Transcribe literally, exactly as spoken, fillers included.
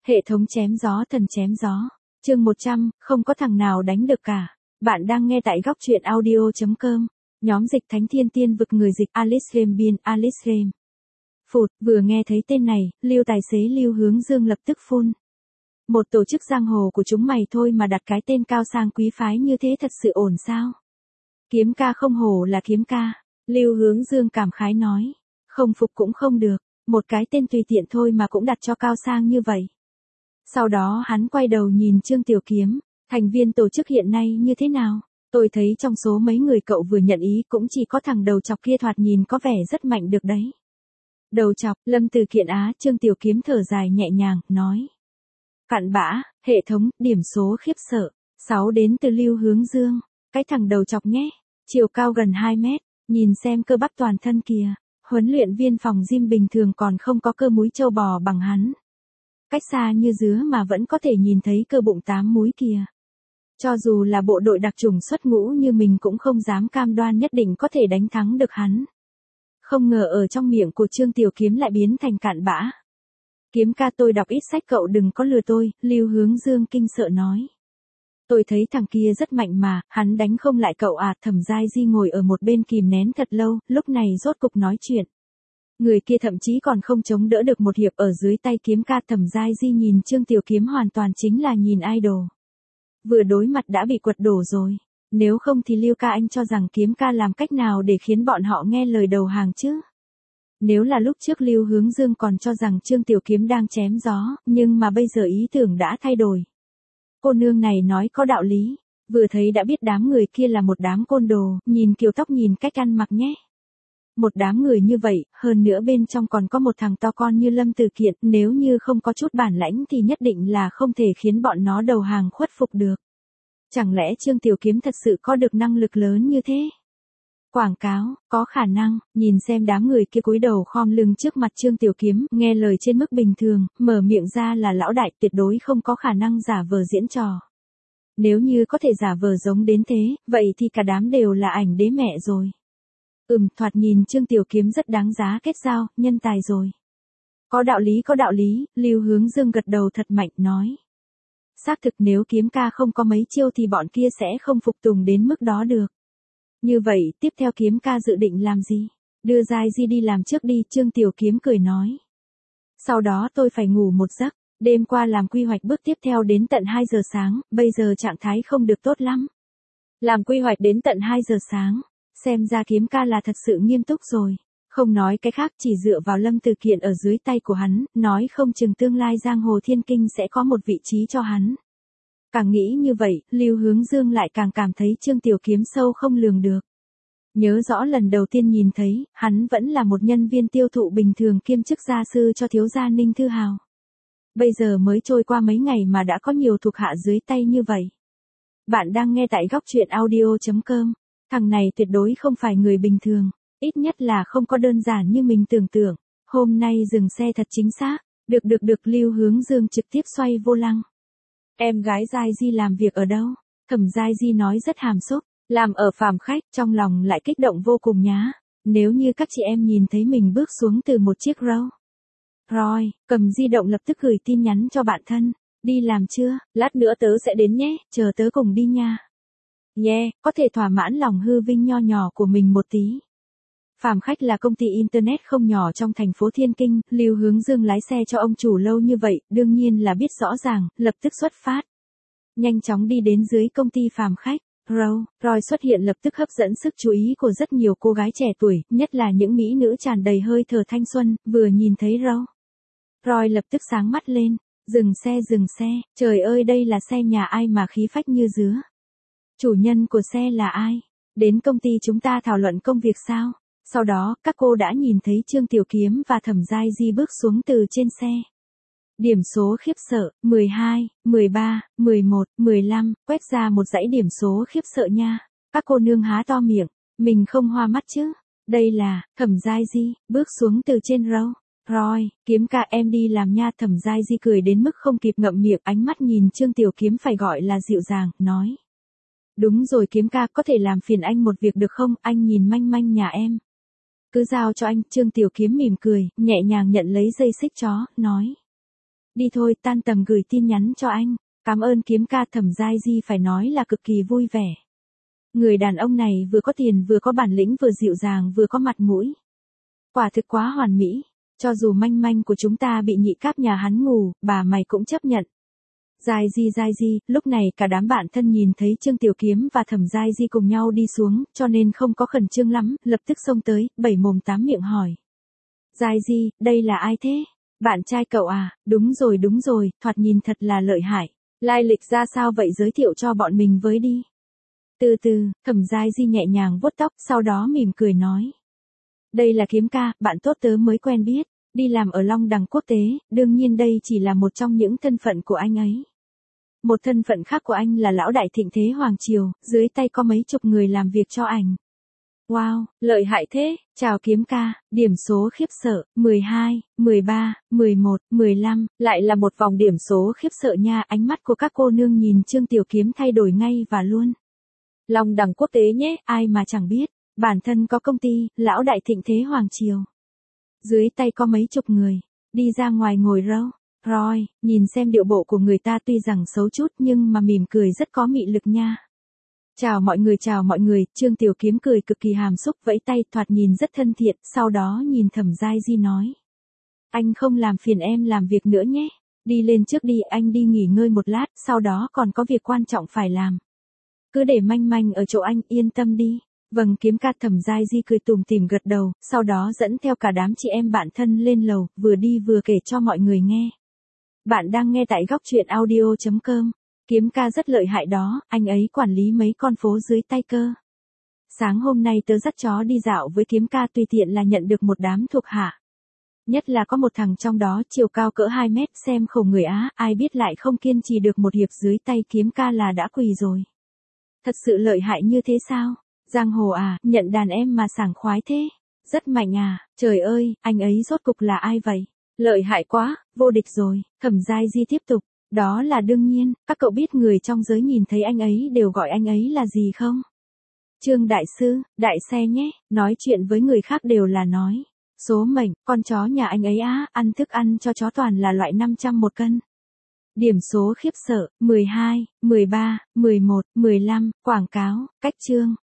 Hệ thống chém gió thần chém gió. Chương một trăm, không có thằng nào đánh được cả. Bạn đang nghe tại góc truyện audio chấm com. Nhóm dịch Thánh Thiên Tiên vực người dịch Alice Rem biên Alice Rem. Phụt, vừa nghe thấy tên này, Lưu tài xế Lưu Hướng Dương lập tức phun. Một tổ chức giang hồ của chúng mày thôi mà đặt cái tên cao sang quý phái như thế thật sự ổn sao? Kiếm ca không hổ là kiếm ca. Lưu Hướng Dương cảm khái nói. Không phục cũng không được, một cái tên tùy tiện thôi mà cũng đặt cho cao sang như vậy. Sau đó hắn quay đầu nhìn Trương Tiểu Kiếm, thành viên tổ chức hiện nay như thế nào? Tôi thấy trong số mấy người cậu vừa nhận ý cũng chỉ có thằng đầu chọc kia thoạt nhìn có vẻ rất mạnh được đấy. Đầu chọc, Lâm Từ Kiện á, Trương Tiểu Kiếm thở dài nhẹ nhàng, nói. Cặn bã, hệ thống, điểm số khiếp sợ, sáu đến từ Lưu Hướng Dương, cái thằng đầu chọc nhé, chiều cao gần hai mét, nhìn xem cơ bắp toàn thân kìa, huấn luyện viên phòng gym bình thường còn không có cơ múi trâu bò bằng hắn. Cách xa như dứa mà vẫn có thể nhìn thấy cơ bụng tám múi kìa. Cho dù là bộ đội đặc chủng xuất ngũ như mình cũng không dám cam đoan nhất định có thể đánh thắng được hắn. Không ngờ ở trong miệng của Trương Tiểu Kiếm lại biến thành cặn bã. Kiếm ca tôi đọc ít sách cậu đừng có lừa tôi, Lưu Hướng Dương kinh sợ nói. Tôi thấy thằng kia rất mạnh mà, hắn đánh không lại cậu à, Thẩm Giai Di ngồi ở một bên kìm nén thật lâu, lúc này rốt cục nói chuyện. Người kia thậm chí còn không chống đỡ được một hiệp ở dưới tay kiếm ca. Thẩm Giai Di nhìn Trương Tiểu Kiếm hoàn toàn chính là nhìn idol. Vừa đối mặt đã bị quật đổ rồi, nếu không thì Lưu ca anh cho rằng kiếm ca làm cách nào để khiến bọn họ nghe lời đầu hàng chứ? Nếu là lúc trước Lưu Hướng Dương còn cho rằng Trương Tiểu Kiếm đang chém gió, nhưng mà bây giờ ý tưởng đã thay đổi. Cô nương này nói có đạo lý, vừa thấy đã biết đám người kia là một đám côn đồ, nhìn kiểu tóc nhìn cách ăn mặc nhé. Một đám người như vậy, hơn nữa bên trong còn có một thằng to con như Lâm Từ Kiện, nếu như không có chút bản lãnh thì nhất định là không thể khiến bọn nó đầu hàng khuất phục được. Chẳng lẽ Trương Tiểu Kiếm thật sự có được năng lực lớn như thế? Quảng cáo, có khả năng, nhìn xem đám người kia cúi đầu khom lưng trước mặt Trương Tiểu Kiếm, nghe lời trên mức bình thường, mở miệng ra là lão đại, tuyệt đối không có khả năng giả vờ diễn trò. Nếu như có thể giả vờ giống đến thế, vậy thì cả đám đều là ảnh đế mẹ rồi. Ừm, thoạt nhìn Trương Tiểu Kiếm rất đáng giá kết giao, nhân tài rồi. Có đạo lý có đạo lý, Lưu Hướng Dương gật đầu thật mạnh nói. Xác thực nếu kiếm ca không có mấy chiêu thì bọn kia sẽ không phục tùng đến mức đó được. Như vậy, tiếp theo kiếm ca dự định làm gì? Đưa Giai Di đi làm trước đi, Trương Tiểu Kiếm cười nói. Sau đó tôi phải ngủ một giấc, đêm qua làm quy hoạch bước tiếp theo đến tận hai giờ sáng, bây giờ trạng thái không được tốt lắm. Làm quy hoạch đến tận hai giờ sáng, xem ra kiếm ca là thật sự nghiêm túc rồi. Không nói cái khác, chỉ dựa vào Lâm Từ Kiện ở dưới tay của hắn, nói không chừng tương lai giang hồ thiên kinh sẽ có một vị trí cho hắn. Càng nghĩ như vậy, Lưu Hướng Dương lại càng cảm thấy Trương Tiểu Kiếm sâu không lường được. Nhớ rõ lần đầu tiên nhìn thấy, hắn vẫn là một nhân viên tiêu thụ bình thường kiêm chức gia sư cho thiếu gia Ninh Thư Hào. Bây giờ mới trôi qua mấy ngày mà đã có nhiều thuộc hạ dưới tay như vậy. Bạn đang nghe tại góc truyện audio chấm com. Thằng này tuyệt đối không phải người bình thường, ít nhất là không có đơn giản như mình tưởng tượng. Hôm nay dừng xe thật chính xác, được được được Lưu Hướng Dương trực tiếp xoay vô lăng. Em gái Giai Di làm việc ở đâu? Thẩm Giai Di nói rất hàm xúc, làm ở Phàm Khách, trong lòng lại kích động vô cùng nhá. Nếu như các chị em nhìn thấy mình bước xuống từ một chiếc Rolls Royce, cầm di động lập tức gửi tin nhắn cho bạn thân. Đi làm chưa? Lát nữa tớ sẽ đến nhé, chờ tớ cùng đi nha. Yeah, có thể thỏa mãn lòng hư vinh nho nhỏ của mình một tí. Phàm Khách là công ty Internet không nhỏ trong thành phố Thiên Kinh, Lưu Hướng Dương lái xe cho ông chủ lâu như vậy, đương nhiên là biết rõ ràng, lập tức xuất phát. Nhanh chóng đi đến dưới công ty Phàm Khách, Rolls Royce xuất hiện lập tức hấp dẫn sức chú ý của rất nhiều cô gái trẻ tuổi, nhất là những mỹ nữ tràn đầy hơi thở thanh xuân, vừa nhìn thấy Rolls Royce lập tức sáng mắt lên, dừng xe dừng xe, trời ơi đây là xe nhà ai mà khí phách như dứa. Chủ nhân của xe là ai? Đến công ty chúng ta thảo luận công việc sao? Sau đó, các cô đã nhìn thấy Trương Tiểu Kiếm và Thẩm Giai Di bước xuống từ trên xe. Điểm số khiếp sợ, mười hai, mười ba, mười một, mười lăm, quét ra một dãy điểm số khiếp sợ nha. Các cô nương há to miệng, mình không hoa mắt chứ. Đây là, Thẩm Giai Di, bước xuống từ trên Rolls Royce, kiếm ca em đi làm nha. Thẩm Giai Di cười đến mức không kịp ngậm miệng, ánh mắt nhìn Trương Tiểu Kiếm phải gọi là dịu dàng, nói. Đúng rồi kiếm ca, có thể làm phiền anh một việc được không, anh nhìn manh manh nhà em. Cứ giao cho anh, Trương Tiểu Kiếm mỉm cười, nhẹ nhàng nhận lấy dây xích chó, nói. Đi thôi, tan tầm gửi tin nhắn cho anh. Cảm ơn Kiếm ca. Thẩm Giai Di phải nói là cực kỳ vui vẻ. Người đàn ông này vừa có tiền vừa có bản lĩnh vừa dịu dàng vừa có mặt mũi. Quả thực quá hoàn mỹ. Cho dù manh manh của chúng ta bị nhị cáp nhà hắn ngủ, bà mày cũng chấp nhận. Giai Di Giai Di, lúc này cả đám bạn thân nhìn thấy Trương Tiểu Kiếm và Thẩm Giai Di cùng nhau đi xuống, cho nên không có khẩn trương lắm, lập tức xông tới, bảy mồm tám miệng hỏi. Giai Di, đây là ai thế? Bạn trai cậu à? Đúng rồi đúng rồi, thoạt nhìn thật là lợi hại. Lai lịch ra sao vậy, giới thiệu cho bọn mình với đi. Từ từ, Thẩm Giai Di nhẹ nhàng vuốt tóc, sau đó mỉm cười nói. Đây là Kiếm ca, bạn tốt tớ mới quen biết, đi làm ở Long Đằng Quốc tế, đương nhiên đây chỉ là một trong những thân phận của anh ấy. Một thân phận khác của anh là lão đại thịnh thế Hoàng Triều, dưới tay có mấy chục người làm việc cho anh. Wow, lợi hại thế, chào Kiếm ca, điểm số khiếp sợ, mười hai, mười ba, mười một, mười lăm, lại là một vòng điểm số khiếp sợ nha, ánh mắt của các cô nương nhìn Trương Tiểu Kiếm thay đổi ngay và luôn. Long Đằng Quốc tế nhé, ai mà chẳng biết, bản thân có công ty, lão đại thịnh thế Hoàng Triều. Dưới tay có mấy chục người, đi ra ngoài ngồi râu. Rồi, nhìn xem điệu bộ của người ta tuy rằng xấu chút nhưng mà mỉm cười rất có mị lực nha. Chào mọi người chào mọi người, Trương Tiểu Kiếm cười cực kỳ hàm xúc vẫy tay thoạt nhìn rất thân thiện, sau đó nhìn Thẩm Giai Di nói. Anh không làm phiền em làm việc nữa nhé, đi lên trước đi, anh đi nghỉ ngơi một lát, sau đó còn có việc quan trọng phải làm. Cứ để manh manh ở chỗ anh, yên tâm đi. Vâng Kiếm ca. Thẩm Giai Di cười tủm tỉm gật đầu, sau đó dẫn theo cả đám chị em bạn thân lên lầu, vừa đi vừa kể cho mọi người nghe. Bạn đang nghe tại góc truyện audio chấm com. Kiếm ca rất lợi hại đó, anh ấy quản lý mấy con phố dưới tay cơ. Sáng hôm nay tớ dắt chó đi dạo với Kiếm ca tùy tiện là nhận được một đám thuộc hạ. Nhất là có một thằng trong đó chiều cao cỡ hai mét, xem khổ người Á, ai biết lại không kiên trì được một hiệp dưới tay Kiếm ca là đã quỳ rồi. Thật sự lợi hại như thế sao? Giang hồ à, nhận đàn em mà sảng khoái thế. Rất mạnh à, trời ơi, anh ấy rốt cục là ai vậy? Lợi hại quá, vô địch rồi. Thẩm Giai Di tiếp tục. Đó là đương nhiên, các cậu biết người trong giới nhìn thấy anh ấy đều gọi anh ấy là gì không? Trương Đại Sư, Đại Xe nhé, nói chuyện với người khác đều là nói. Số mệnh, con chó nhà anh ấy á, ăn thức ăn cho chó toàn là loại năm trăm một cân. Điểm số khiếp sợ, mười hai, mười ba, mười một, mười lăm, quảng cáo, cách chương.